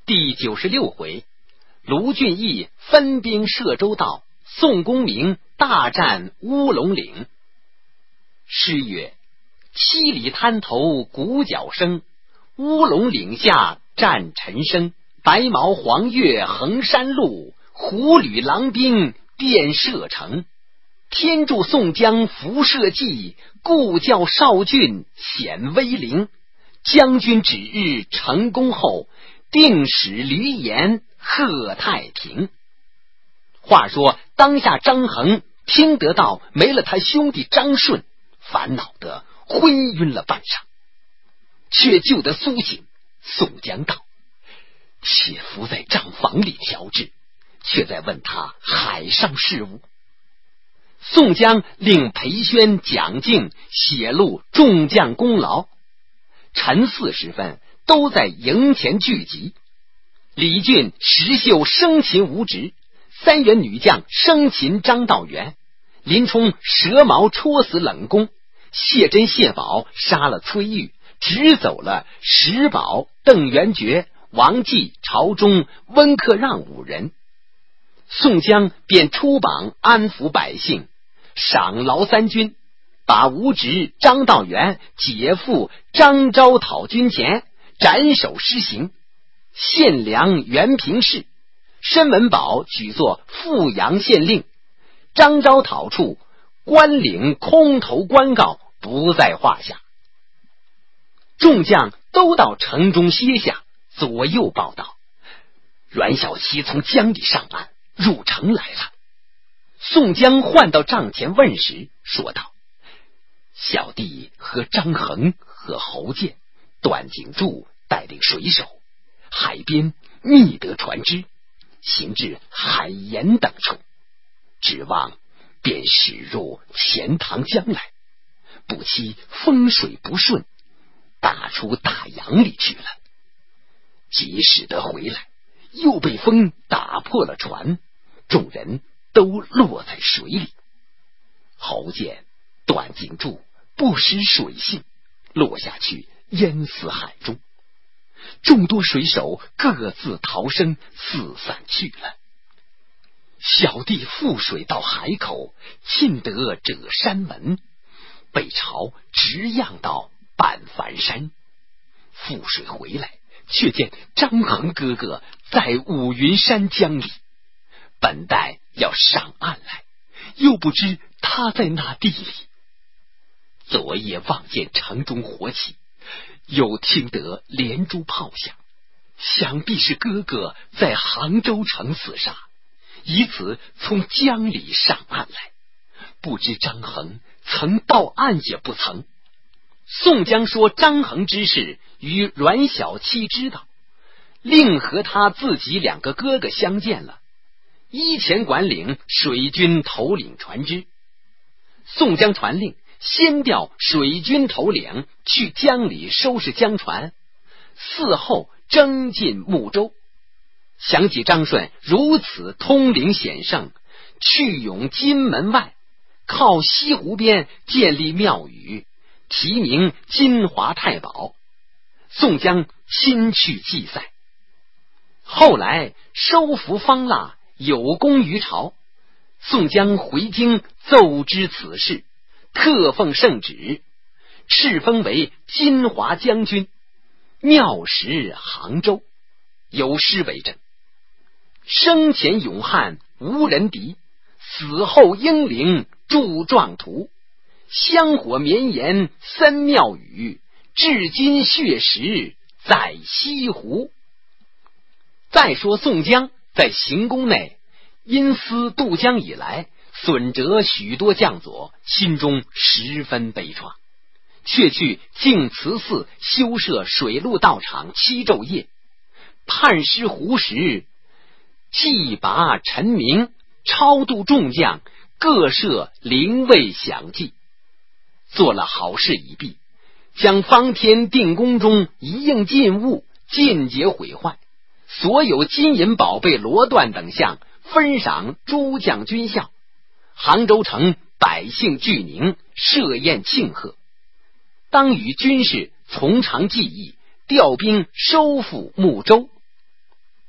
第96回，卢俊义分兵摄州道，宋公明大战乌龙岭。诗曰：七里滩头鼓角声，乌龙岭下战尘生。白毛黄月横山路，虎旅狼兵遍射城。天助宋江伏社稷，故教少俊显威灵。将军指日成功后，定使闾阎贺太平。话说当下张衡听得到没了他兄弟张顺，烦恼得昏晕了半晌，却救得苏醒。宋江道：且伏在帐房里调治，却在问他海上事务。宋江令裴宣、蒋敬写录众将功劳。晨4时分，都在营前聚集。李俊、石秀生擒吴直，3员女将生擒张道元，林冲蛇矛戳死冷宫，谢珍、谢宝杀了崔玉，只走了石宝、邓元觉、王继、朝中、温克让5人。宋江便出榜安抚百姓，赏劳3军，把吴直、张道元解赴张昭讨军前，斩首施行。献粮元平氏，申文宝举作富阳县令。张昭讨处，关岭空头官告不在话下。众将都到城中歇下，左右报道：阮小七从江里上岸，入城来了。宋江唤到帐前问时，说道：小弟和张衡和侯健、段景柱带领水手，海边觅得船只，行至海盐等处，指望便驶入钱塘江来，不期风水不顺，打出大洋里去了。即使得回来，又被风打破了船，众人都落在水里。侯健、段景柱不识水性，落下去淹死海中。众多水手各自逃生，四散去了。小弟覆水到海口，进得者山门，北朝直漾到半凡山。覆水回来，却见张衡哥哥在五云山江里，本待要上岸来，又不知他在那地里。昨夜望见城中火起，又听得连珠炮响，想必是哥哥在杭州城厮杀，以此从江里上岸来，不知张衡曾到岸也不曾。宋江说张衡之事与阮小七知道，另和他自己2个哥哥相见了，依前管领水军头领船只。宋江传令先调水军头领去江里收拾江船，嗣后征进睦州。想起张顺如此通灵显圣，去永金门外，靠西湖边建立庙宇，题名金华太保，宋江亲去祭赛。后来收服方腊，有功于朝，宋江回京奏知此事，特奉圣旨，敕封为金华将军，庙识杭州。有诗为证：生前勇悍无人敌，死后英灵铸壮图。香火绵延三庙宇，至今血石在西湖。再说宋江在行宫内，因思渡江以来损折许多将佐，心中十分悲怆，却去净慈寺修设水陆道场7昼夜，判师胡时，祭拔陈明，超度众将，各设灵位享祭，做了好事已毕，将方天定宫中一应禁物尽皆毁坏，所有金银宝贝罗缎等项分赏诸将军校。杭州城百姓聚宁，设宴庆贺，当与军士从长计议，调兵收复睦州。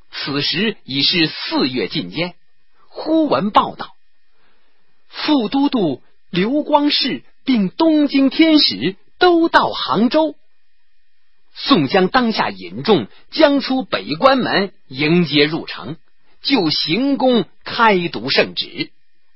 此时已是4月进间，忽闻报道，副都督刘光世并东京天使都到杭州。宋江当下引众将出北关门迎接入城，就行宫开读圣旨。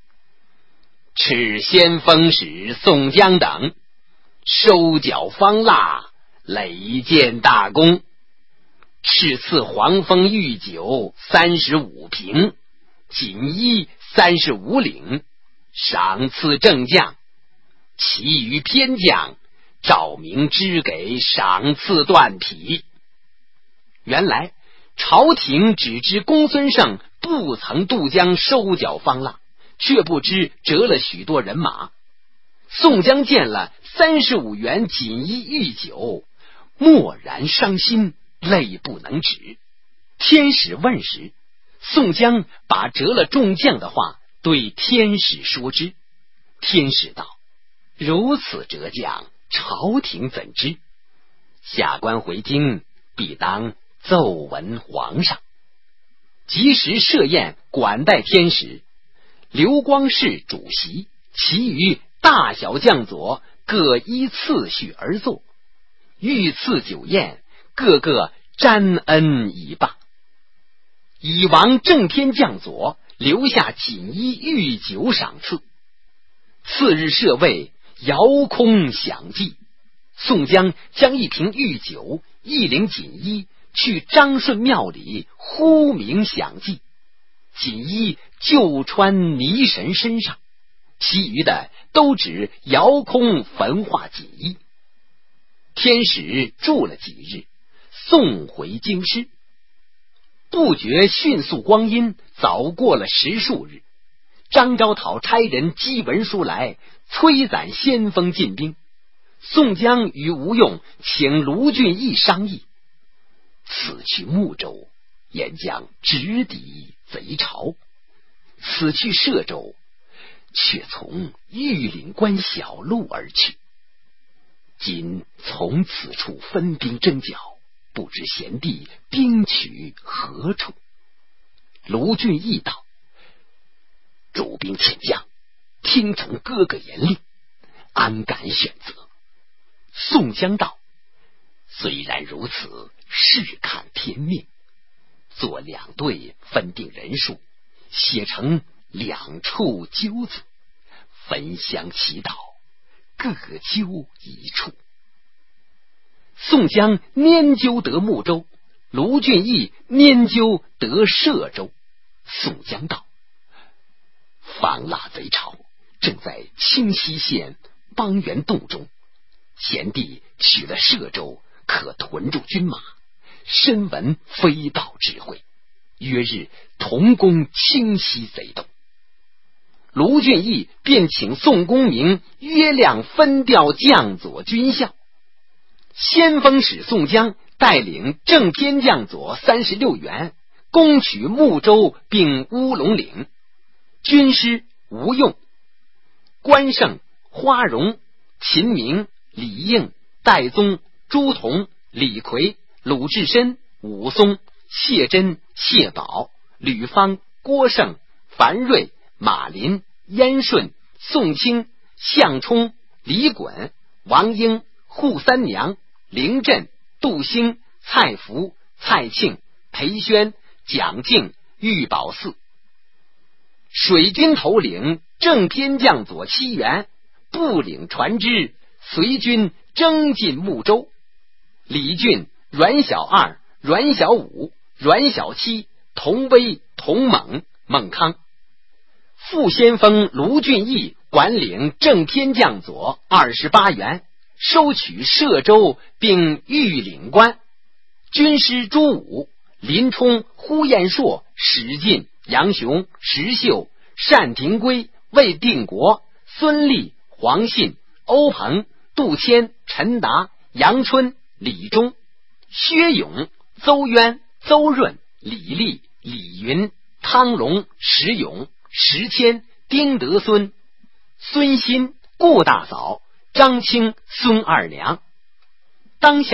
敕先锋使宋江等收缴方腊，累建大功。敕赐黄蜂御酒35瓶，锦衣35领，赏赐正将，其余偏将照明支给赏赐断匹。原来朝廷只知公孙胜不曾渡江收缴方腊，却不知折了许多人马。宋江见了35员锦衣御酒，默然伤心，泪不能止。天使问时，宋江把折了众将的话对天使说之。天使道：如此折将，朝廷怎知？下官回京，必当奏闻皇上。及时设宴管待天使，刘光世主席，其余大小将佐各依次序而坐。御赐酒宴，个个沾恩已罢。以王正天将佐留下锦衣御酒赏赐。次日设位，遥空享祭。宋江将1瓶御酒、1领锦衣去张顺庙里呼名享祭，锦衣就穿泥神身上，其余的都只遥空焚化锦衣。天使住了几日，送回京师。不觉迅速光阴早过了10数日，张昭讨差人寄文书来，催攒先锋进兵。宋江与吴用请卢俊义商议，此去睦州，沿将直抵贼巢；此去歙州，却从玉岭关小路而去。今从此处分兵征剿，不知贤弟兵取何处？卢俊义道：主兵遣将，听从哥哥言令，安敢选择？宋江道：虽然如此，试看天命，做2队，分定人数，写成2处揪子，分乡祈祷，各揪一处。宋江拈阄得睦州，卢俊义拈阄得歙州。宋江道：方腊贼巢正在清溪县邦源洞中，贤弟取了歙州，可屯驻军马，深闻飞道智慧，约日同攻清溪贼洞。卢俊义便请宋公明约量分调将佐军校。先锋使宋江带领正偏将佐36员，攻取睦州并乌龙岭。军师吴用、关胜、花荣、秦明、李应、戴宗、朱仝、李逵、鲁智深、武松、谢珍、谢宝、吕方、郭盛、樊瑞、马林、燕顺、宋清、项冲、李衮、王英、扈三娘、凌震、杜兴、蔡福、蔡庆、裴宣、蒋敬、玉宝寺。水军头领正偏将佐7员，步领船只，随军征进睦州。李俊、阮小二、阮小五、阮小七、童威、童猛、孟康。副先锋卢俊义管领正偏将佐28员，收取歙州并玉岭关。军师朱武、林冲、呼延灼、史进、杨雄、石秀、单廷圭、魏定国、孙立、黄信、欧鹏、杜迁、陈达、杨春、李忠、薛勇、邹渊、邹润、李立、李云、汤龙、石勇、石谦、丁德孙、孙新、顾大嫂、张清、孙二娘。当下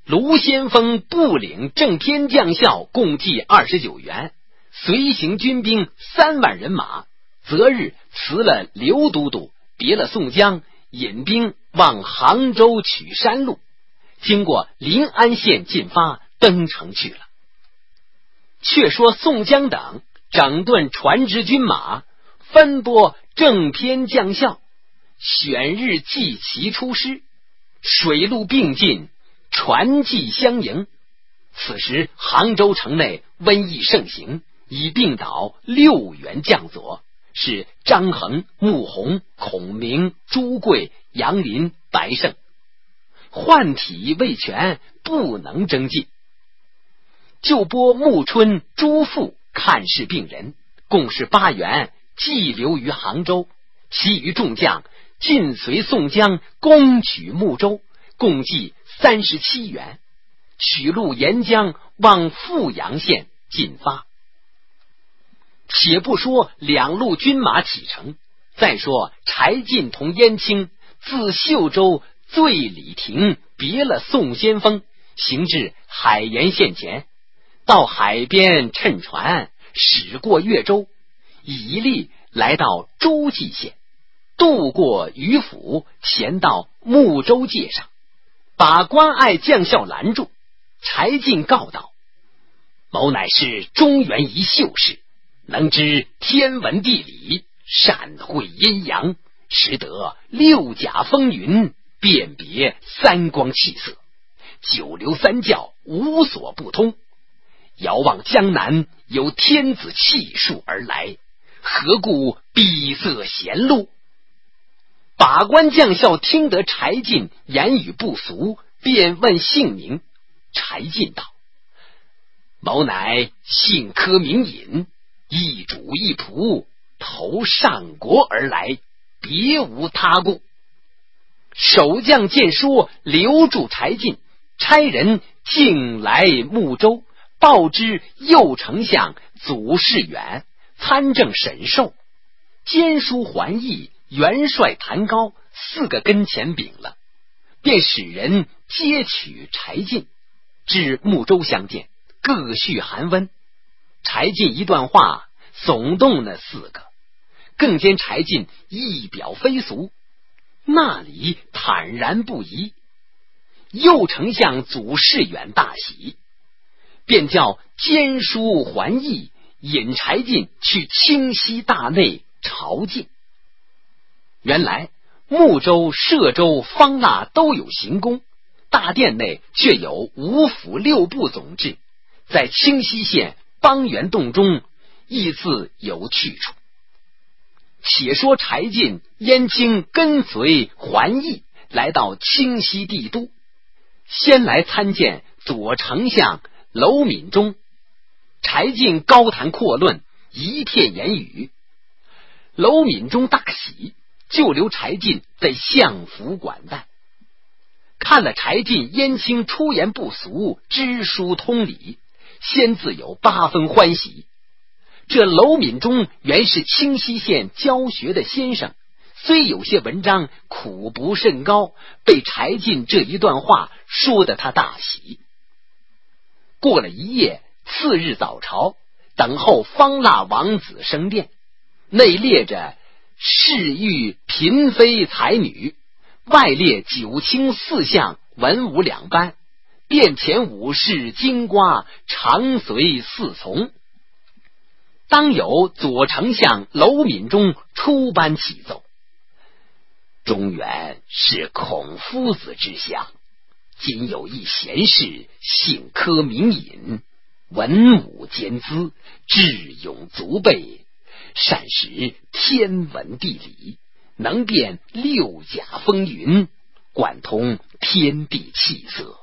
卢先锋部领正偏将校共计29员，随行军兵3万人马，择日辞了刘都督，别了宋江，引兵往杭州取山路，经过临安县进发，登城去了。却说宋江等整顿船只军马，分拨正偏将校，选日祭旗出师，水陆并进，船骑相迎。此时杭州城内瘟疫盛行，已病倒6员将佐，是张衡、穆弘、孔明、朱贵、杨林、白胜，患体未全，不能征进。就拨穆春、朱富看视病人，共是8员，寄留于杭州，其余众将尽随宋江攻取睦州，共计37员，取路沿江往富阳县进发。且不说2路军马启程，再说柴进同燕青自秀州醉里亭别了宋先锋，行至海盐县前，到海边乘船驶过越州，以力来到诸暨县，渡过渔府，前到睦州界上，把关隘将校拦住。柴进告道：某乃是中原一秀士，能知天文地理，善会阴阳，识得6甲风云，辨别3光气色，9流3教无所不通。遥望江南有天子气数而来，何故闭塞贤路？把关将校听得柴进言语不俗，便问姓名。柴进道：某乃姓柯名尹，一主一仆，投上国而来，别无他故。守将见说，留住柴进，差人径来睦州，报知右丞相祖士远、参政沈寿、监书桓义、元帅谭高4个跟前禀了，便使人接取柴进，至睦州相见，各叙寒温。柴进一段话耸动那4个，更见柴进一表非俗，那里坦然不疑。右丞相祖士远大喜，便叫监书桓义引柴进去清溪大内朝觐。原来睦州、歙州、方腊都有行宫，大殿内却有5府6部总制，在清溪县邦源洞中亦自有去处。且说柴进、燕青跟随桓义来到清溪帝都，先来参见左丞相娄敏中。柴进高谈阔论，一片言语。娄敏中大喜，就留柴进在相府管待。看了柴进、燕青出言不俗，知书通理，先自有8分欢喜。这娄敏中原是清溪县教学的先生，虽有些文章，苦不甚高，被柴进这一段话说得他大喜。过了一夜，次日早朝，等候方腊王子升殿，内列着侍御嫔妃才女，外列9卿4相文武2班，殿前武士金瓜常随4从。当有左丞相娄敏中出班启奏：中原是孔夫子之乡，今有一贤士，姓柯名尹，文武兼资，智勇足备，善识天文地理，能辨6甲风云，贯通天地气色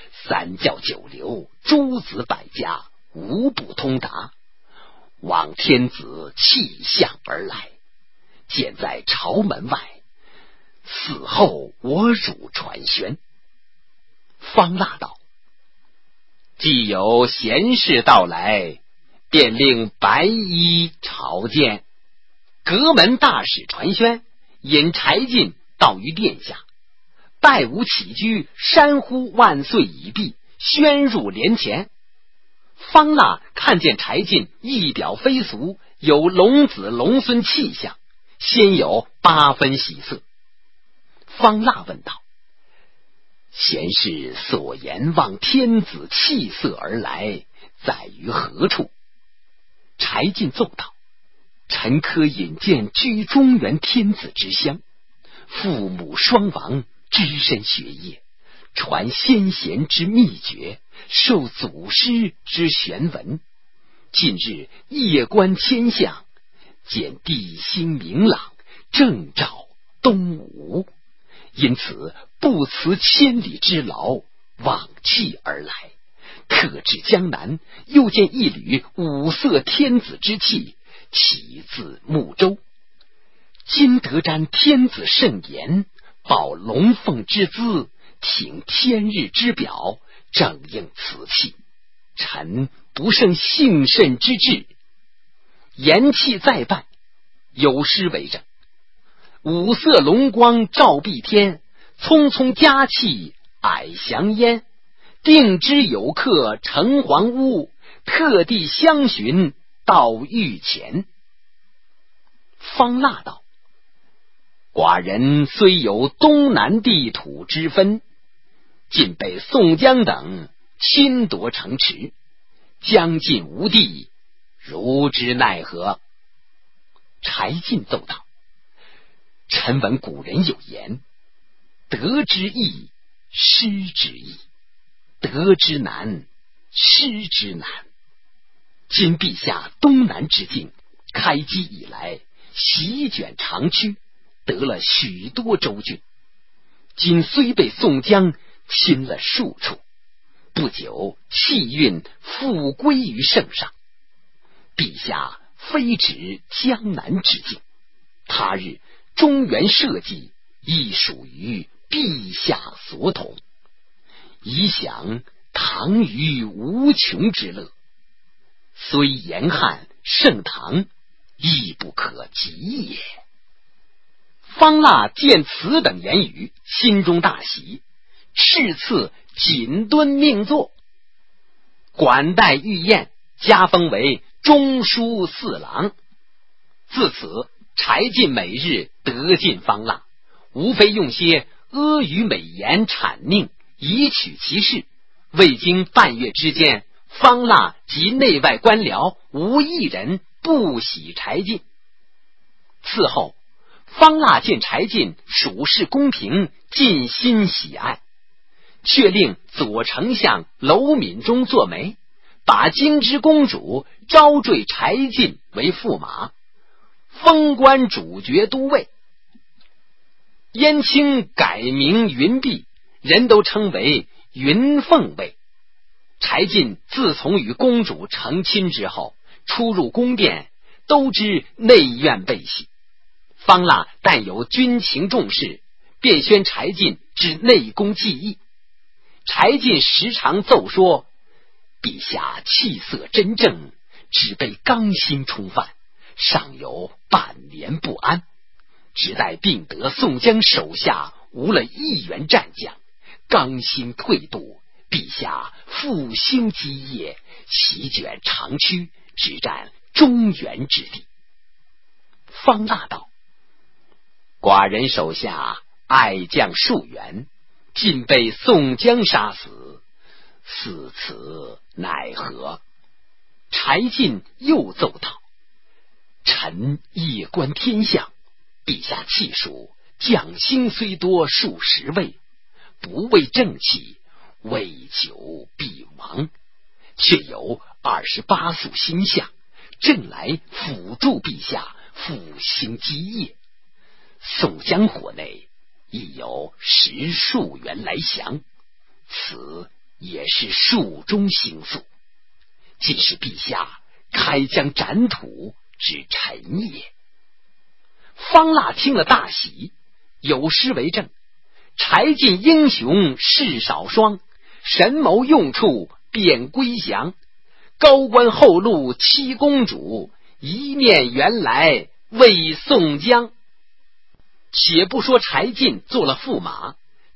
，3教9流，诸子百家，无不通达。望天子气象而来，见在朝门外，此后我汝传宣。方腊道：既有贤士到来，便令白衣朝见。隔门大使传宣，引柴进到于殿下， 拜吾起居，山呼万岁已毕，宣入帘前。方腊看见柴进仪表非俗，有龙子龙孙气象，先有8分喜色。方腊问道：贤士所言望天子气色而来，在于何处？柴进奏道：臣科引荐居中原天子之乡，父母双亡，只身学业，传先贤之秘诀，受祖师之玄文。近日夜观天象，见地星明朗，正照东吴，因此不辞千里之劳，往觑而来。特至江南，又见一缕五色天子之气，起自睦州。今得瞻天子圣言，抱龙凤之姿，挺天日之表，正应此气。臣不胜幸甚之至。言讫再拜，有诗为证：五色龙光照碧天，匆匆佳气霭祥烟。定知有客城隍屋，特地相寻到御前。方腊道：寡人虽有东南地土之分，尽被宋江等侵夺城池，将尽无地，如之奈何？柴进奏道：臣闻古人有言，得之易，失之易，得之难，失之难。今陛下东南之境，开基以来席卷长驱，得了许多州郡，今虽被宋江侵了数处，不久气运复归于圣上。陛下非止江南之境，他日中原社稷亦属于陛下所统，以享唐虞无穷之乐，虽严汉盛唐，亦不可及也。方腊见此等言语，心中大喜，敕赐锦敦命座，管待御宴，加封为中书侍郎。自此柴进每日得尽方腊，无非用些阿谀美言谄佞，以取其事。未经半月之间，方腊及内外官僚无一人不喜柴进。此后方腊见柴进处事公平，尽心喜爱，却令左丞相娄敏中作媒，把金枝公主招赘柴进为驸马，封官主角都尉。燕青改名云弼，人都称为云凤尉。柴进自从与公主成亲之后，出入宫殿都知内院备喜。方腊但有军情重视，便宣柴进至内宫记忆。柴进时常奏说，陛下气色真正，只被刚心冲犯，尚有半年不安，只待并得宋江手下无了1员战将，刚心退渡，陛下复兴基业，席卷长驱，直占中原之地。方腊道：寡人手下爱将数员，尽被宋江杀死，似此奈何？柴进又奏道：臣夜观天象，陛下气数，将星虽多数10位，不为正气，未久必亡，却有28宿星象，正来辅助陛下复兴基业。宋江伙内亦有10数员来降，此也是数中星宿，既是陛下开疆斩土之臣也。方腊听了大喜，有诗为证：柴进英雄事少双，神谋用处便归降。高官厚禄欺公主，一念原来为宋江。且不说柴进做了驸马，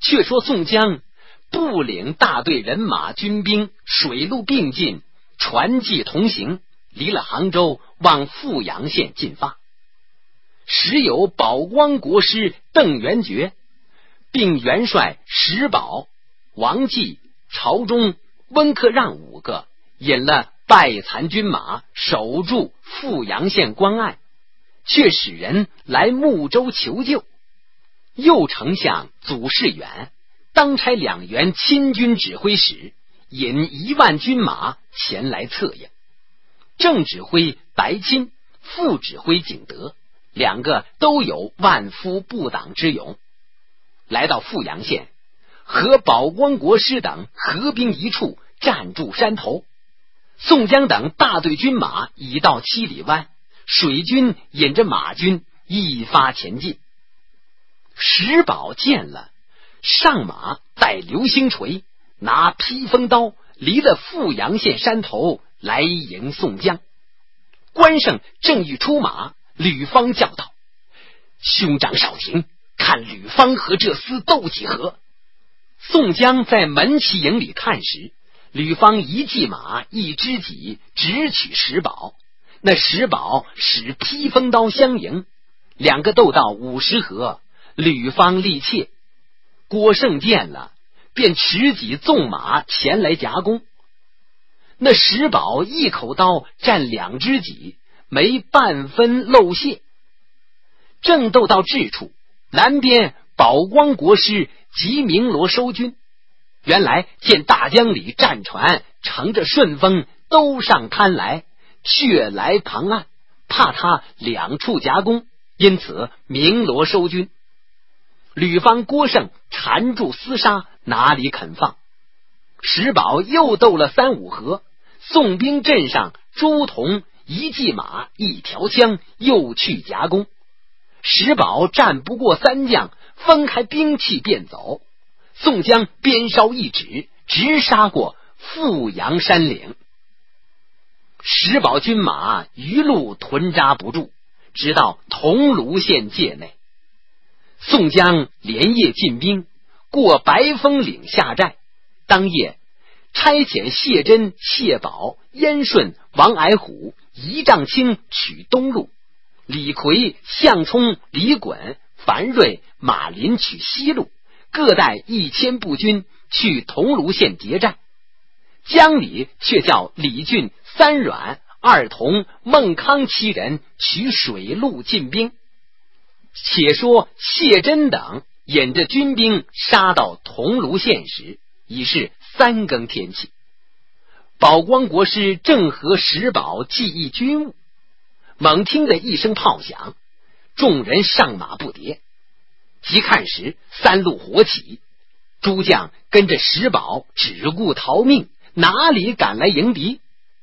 却说宋江不领大队人马军兵，水陆并进，船骑同行，离了杭州，往富阳县进发。时有保光国师邓元觉，并元帅石宝、王继、朝中、温克让5个，引了败残军马，守住富阳县关隘，却使人来睦州求救。右丞相祖士远当差2员亲军指挥使，引1万军马前来策应。正指挥白钦，副指挥景德，2个都有万夫不挡之勇。来到富阳县，和保光国师等合兵一处，站住山头。宋江等大队军马已到7里湾，水军引着马军一发前进。石宝见了，上马带流星锤，拿披风刀，离了富阳县山头来迎宋江。关胜正欲出马，吕方叫道：兄长少停，看吕方和这厮斗几合。宋江在门旗营里看时，吕方一骑马，一支戟，直取石宝。那石宝使披风刀相迎，2个斗到50合，吕方力怯。郭胜见了，便持戟纵马前来夹攻。那石宝一口刀占2只戟，没半分漏泄。正斗到至处，南边保光国师及鸣罗收军。原来见大江里战船乘着顺风都上滩来，却来旁岸，怕他2处夹攻，因此鸣罗收军。吕方、郭胜缠住厮杀，哪里肯放。石宝又斗了3、5合，宋兵阵上朱仝一骑马一条枪，又去夹攻。石宝战不过3将，分开兵器便走。宋江鞭梢一指，直杀过富阳山岭。石宝军马余路屯扎不住，直到桐庐县界内。宋江连夜进兵，过白峰岭下寨。当夜差遣谢珍、谢宝、燕顺、王矮虎、仪仗清取东路，李逵、项冲、李衮、樊瑞、马林取西路，各带1000步军去桐庐县结寨。江里却叫李俊、三阮、二童、孟康7人取水路进兵。且说谢珍等引着军兵杀到桐庐县时，已是3更天气。保光国师正和石宝记忆军务，猛听得一声炮响，众人上马不迭。即看时，3路火起，诸将跟着石宝只顾逃命，哪里敢来迎敌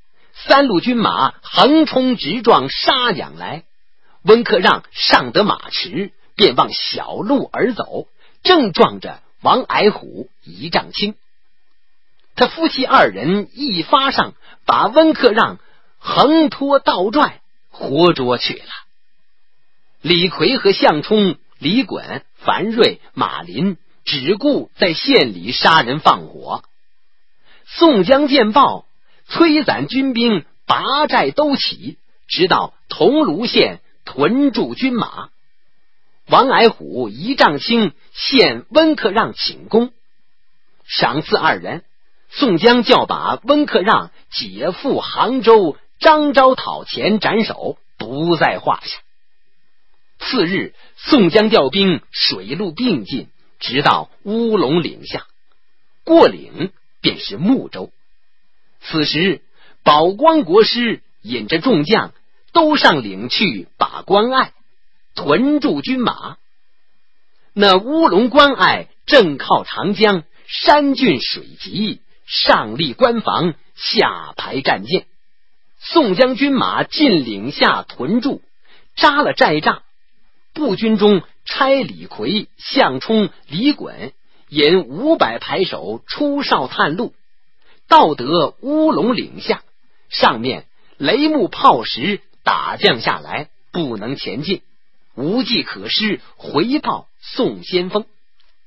？3路军马横冲直撞，杀将来。温克让上得马驰，便往小路而走，正撞着王矮虎、仪仗清。他夫妻2人一发上，把温克让横拖倒拽，活捉去了。李逵和项冲、李衮、樊瑞、马林只顾在县里杀人放火。宋江见报，催攒军兵，拔寨都起，直到桐庐县屯驻军马。王矮虎、仪仗清献温克让请功，赏赐2人。宋江叫把温克让解赴杭州张昭讨前斩首，不在话下。次日，宋江调兵水陆并进，直到乌龙岭下，过岭便是睦州。此时保光国师引着众将都上岭去把关隘，屯驻军马。那乌龙关隘正靠长江，山峻水急，上立关防，下排战舰。宋江军马进岭下屯驻，扎了寨帐。步军中差李逵、项冲、李衮引500排手出哨探路，到得乌龙岭下，上面雷木炮石打将下来，不能前进，无计可施，回报宋先锋。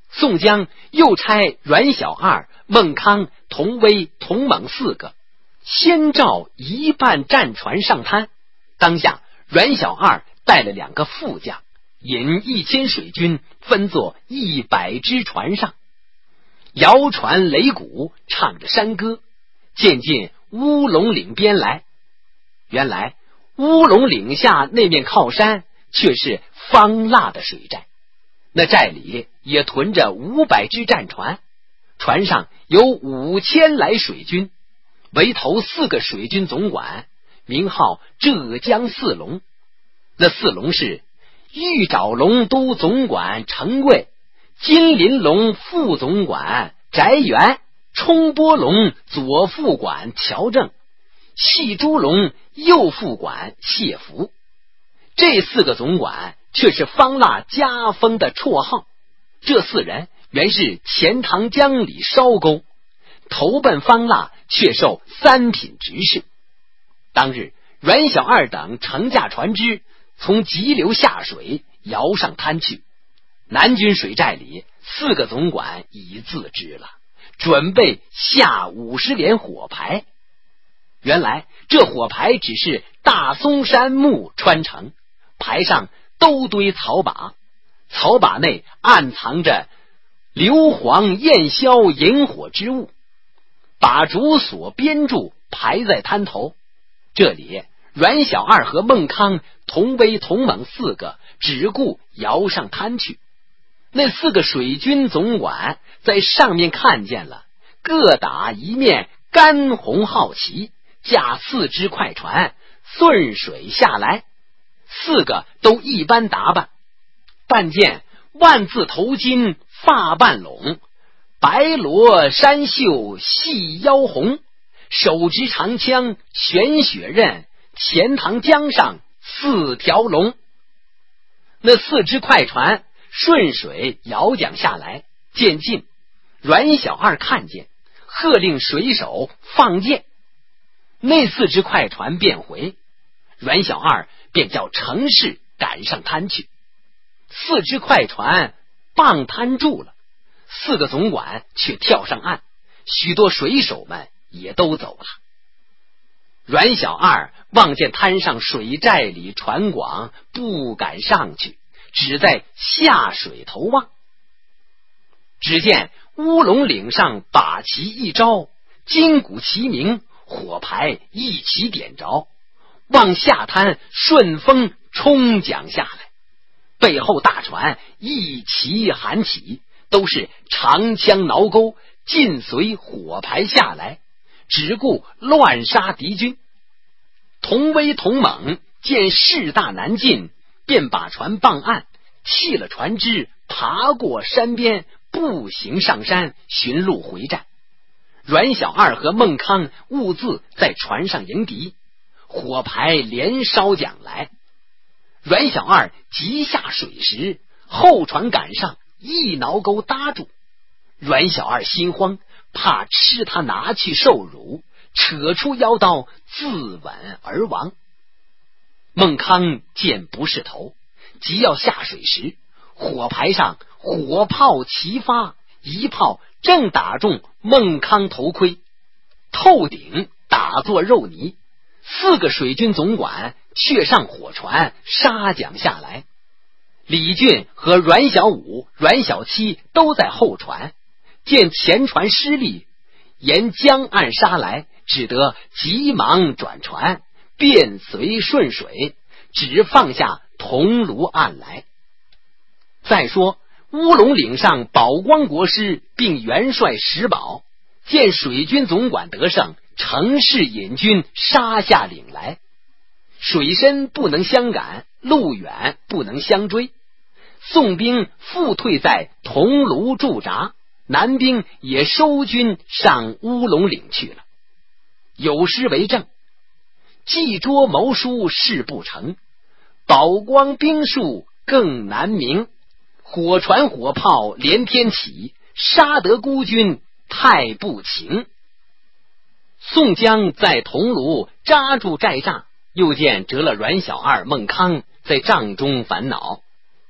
宋江又差阮小二、孟康、童威、童猛4个先召一半战船上滩。当下阮小二带了2个副将，引1000水军分作100只船上，摇船擂鼓，唱着山歌，渐进乌龙岭边来。原来乌龙岭下那面靠山却是方腊的水寨，那寨里也屯着500只战船，船上有5000来水军，为头4个水军总管，名号浙江四龙。那4龙是玉沼龙都总管程贵，金鳞龙副总管翟元，冲波龙左副管乔正，细猪龙右副管谢福。这4个总管却是方腊加封的绰号。这4人原是钱塘江里烧钩，投奔方腊却受3品执事。当日阮小二等乘驾船只从急流下水，摇上滩去。南军水寨里4个总管已自知了，准备下50连火牌。原来这火牌只是大松山木穿成，牌上都堆草把，草把内暗藏着硫磺焰硝引火之物，把竹所编住，排在滩头。这里阮小二和孟康、童威、童猛4个只顾摇上滩去。那4个水军总管在上面看见了，各打一面干红号旗，驾4只快船顺水下来。4个都一般打扮，但见万字头巾发半拢，白罗衫袖细腰红，手执长枪玄雪刃，钱塘江上4条龙。那4只快船顺水摇桨下来，渐近，阮小二看见，喝令水手放箭。那4只快船便回，阮小二便叫程氏赶上滩去。4只快船傍滩住了，4个总管却跳上岸，许多水手们也都走了。阮小二望见滩上水寨里船广，不敢上去，只在下水头望。只见乌龙岭上把旗一招，金鼓齐鸣，火牌一起点着，往下滩顺风冲将下来。背后大船一齐喊起，都是长枪挠钩，尽随火牌下来，只顾乱杀敌军。童威童猛见势大难进，便把船傍岸，弃了船只，爬过山边，步行上山，寻路回寨。阮小二和孟康兀自在船上迎敌，火牌连烧桨来。阮小二急下水时，后船赶上，一挠钩搭住。阮小二心慌，怕吃他拿去受辱，扯出腰刀自刎而亡。孟康见不是头，急要下水时，火牌上火炮齐发，一炮正打中孟康头盔，透顶打作肉泥。4个水军总管却上火船杀将下来。李俊和阮小五、阮小七都在后船，见前船失利，沿江岸杀来，只得急忙转船，便随顺水，只放下桐庐岸来。再说乌龙岭上保光国师并元帅石宝见水军总管得胜，乘势引军杀下岭来。水深不能相赶，路远不能相追，宋兵复退在桐庐驻扎，南兵也收军上乌龙岭去了。有诗为证：计捉谋书事不成，保光兵数更难明，火船火炮连天起，杀得孤军太不情。宋江在桐庐扎住寨栅，又见折了阮小二、孟康在帐中烦恼，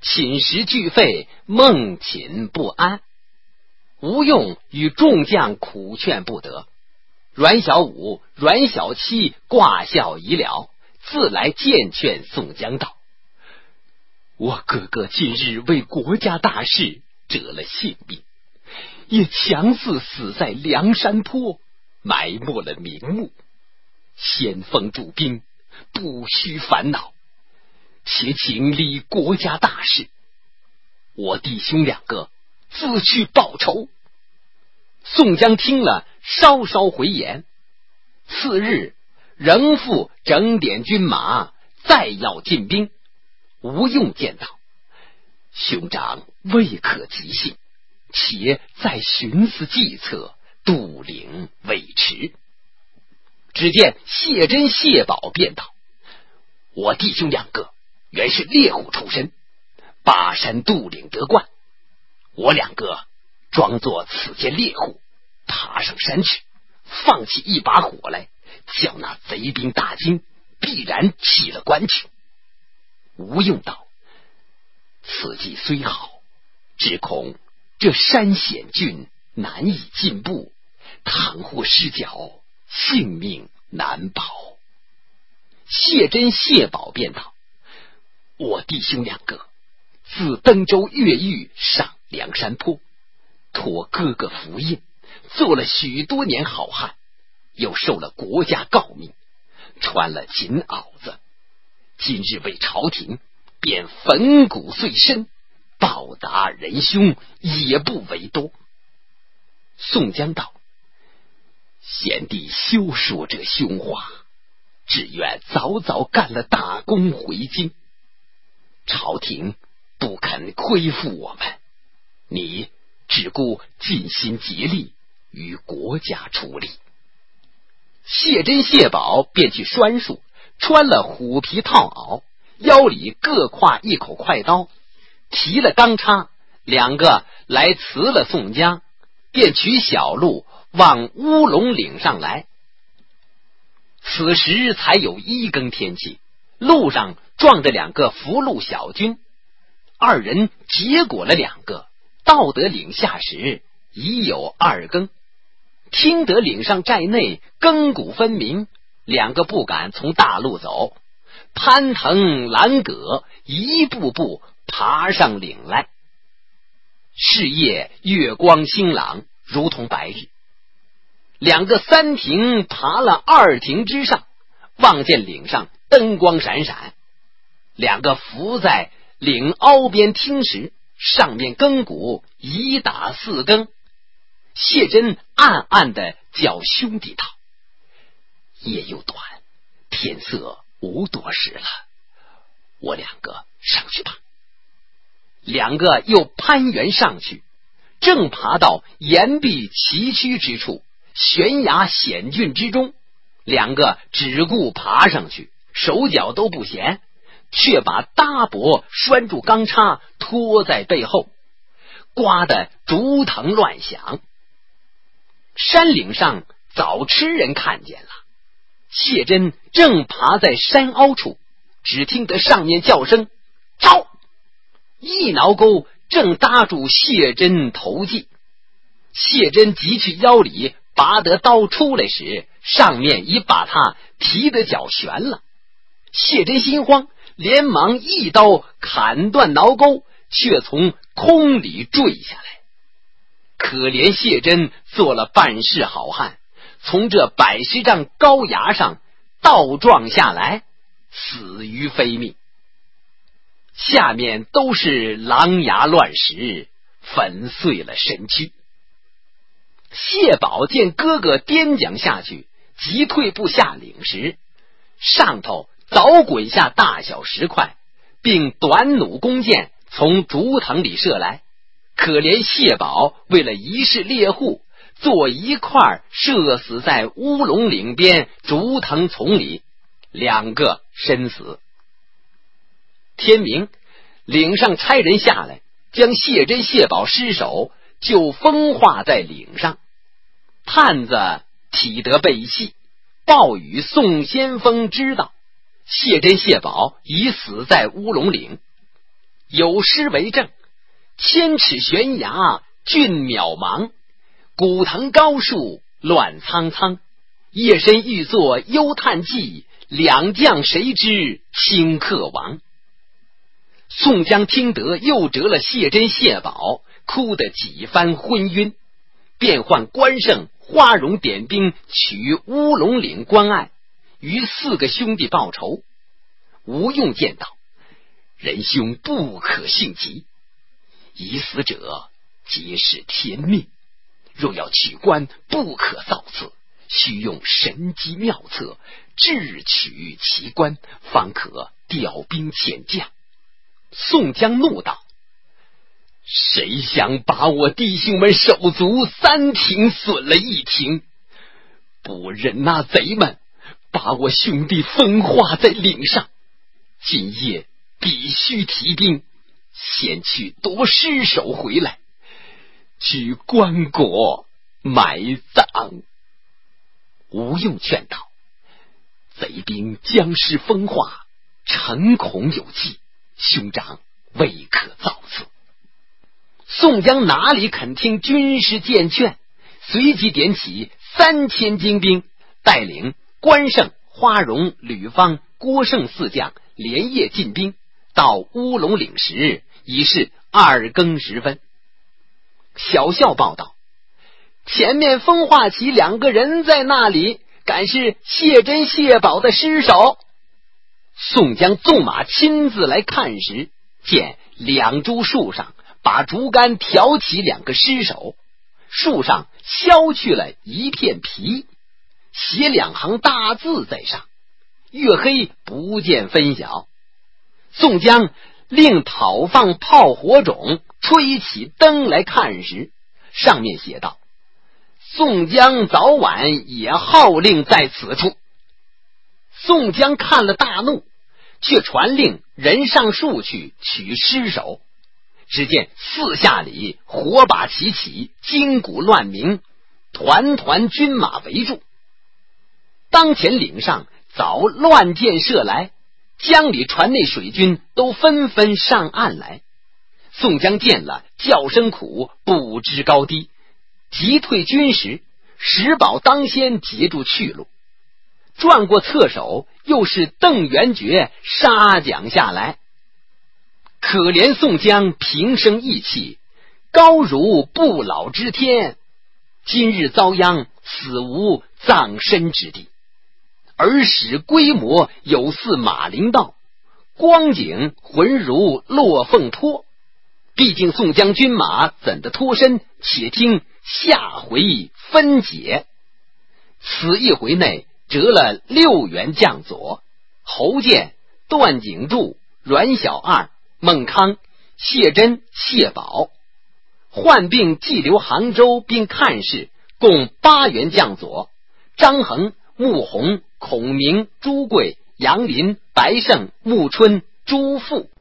寝食俱废，梦寝不安。吴用与众将苦劝不得，阮小五、阮小七挂孝已了，自来见劝宋江道：我哥哥今日为国家大事折了性命，也强似死在梁山坡，埋没了名目。先锋主兵，不须烦恼，且请理国家大事。我弟兄两个自去报仇。宋江听了，稍稍回言。次日，仍复整点军马，再要进兵。吴用见道：兄长未可急性，且再寻思计策，渡岭未迟。只见谢珍、谢宝便道：我弟兄两个原是猎户出身，巴山渡岭得冠，我两个装作此间猎户，爬上山去，放起一把火来，叫那贼兵大惊，必然弃了关去。吴用道：此计虽好，只恐这山险峻，难以进步，倘或失脚，性命难保。谢珍、谢宝便道：我弟兄两个自登州越狱上梁山坡，托哥哥福印，做了许多年好汉，又受了国家诰命，穿了锦袄子，今日为朝廷，便粉骨碎身，报答仁兄，也不为多。宋江道：贤弟休说这凶话，只愿早早干了大功回京。朝廷不肯亏负我们，你只顾尽心竭力与国家出力。谢珍、谢宝便去拴树，穿了虎皮套袄，腰里各挎一口快刀，提了钢叉，两个来辞了宋江，便取小路往乌龙岭上来。此时才有1更天气，路上撞着两个俘虏小军，二人结果了2个，到得岭下时已有2更。听得岭上寨内更鼓分明，两个不敢从大路走，攀藤拦葛，一步步爬上岭来。是夜月光星朗，如同白日。两个3亭爬了2亭之上，望见岭上灯光闪闪。两个伏在岭凹边听时，上面更鼓已打4更。谢珍暗暗地叫兄弟道：夜又短，天色无多时了，我两个上去吧。两个又攀援上去，正爬到岩壁崎岖之处，悬崖险峻之中，两个只顾爬上去，手脚都不闲，却把搭膊拴住钢叉拖在背后，刮得竹藤乱响。山岭上早吃人看见了，谢珍正爬在山凹处，只听得上面叫声招，一挠钩正搭住谢珍头髻。谢珍急去腰里拔得刀出来时，上面已把他提得脚悬了。谢珍心慌，连忙一刀砍断挠钩，却从空里坠下来。可怜谢珍做了办事好汉，从这100丈高崖上倒撞下来，死于非命。下面都是狼牙乱石，粉碎了身躯。谢宝见哥哥颠桨下去，急退步下岭时，上头早滚下大小石块，并短弩弓箭从竹藤里射来。可怜谢宝为了一世猎户，做一块射死在乌龙岭边竹藤丛里，2个身死。天明，岭上差人下来，将谢珍、谢宝尸首就风化在岭上。探子体得背细，报与宋先锋知道，谢珍、谢宝已死在乌龙岭。 有诗为证：千尺悬崖峻渺茫，古藤高树乱苍苍。夜深欲作幽叹气，两将谁知顷刻亡。宋江听得又折了谢珍谢宝，哭得几番昏晕，便唤关胜、花荣点兵取乌龙岭关隘，于4个兄弟报仇。吴用见道：仁兄不可性急，已死者皆是天命，若要取关，不可造次，须用神机妙策，智取其关，方可调兵遣将。宋江怒道：谁想把我弟兄们手足3挺损了1挺，不忍那贼们把我兄弟分化在岭上，今夜必须提兵，先去夺尸首回来，去关国埋葬。吴用劝道：贼兵将尸分化，诚恐有忌，兄长未可造次。宋江哪里肯听军师谏劝，随即点起3000精兵，带领关胜、花荣、吕方、郭盛4将连夜进兵，到乌龙岭时已是2更时分。小校报道：前面分化起2个人在那里，赶是谢珍、谢宝的尸首。宋江纵马亲自来看时，见2株树上把竹竿挑起2个尸首，树上削去了一片皮，写2行大字在上，月黑不见分晓。宋江令讨放炮火种，吹起灯来看时，上面写道：宋江早晚也号令在此处。宋江看了大怒，却传令人上树去取尸首。只见4下里火把齐起，金鼓乱鸣，团团军马围住。当前岭上早乱箭射来，江里船内水军都纷纷上岸来。宋江见了，叫声苦，不知高低，急退军时，石宝当先截住去路。转过侧手，又是邓元觉杀将下来。可怜宋江平生义气，高如不老之天，今日遭殃，死无葬身之地。儿使规模有似马陵道，光景浑如落凤坡。毕竟宋江军马怎的脱身，且听下回分解。此一回内折了6员将佐：侯健、段景柱、阮小二、孟康、谢珍、谢宝。患病寄留杭州并看事共8员将佐：张衡、穆弘、孔明、朱贵、杨林、白胜、穆春、朱富。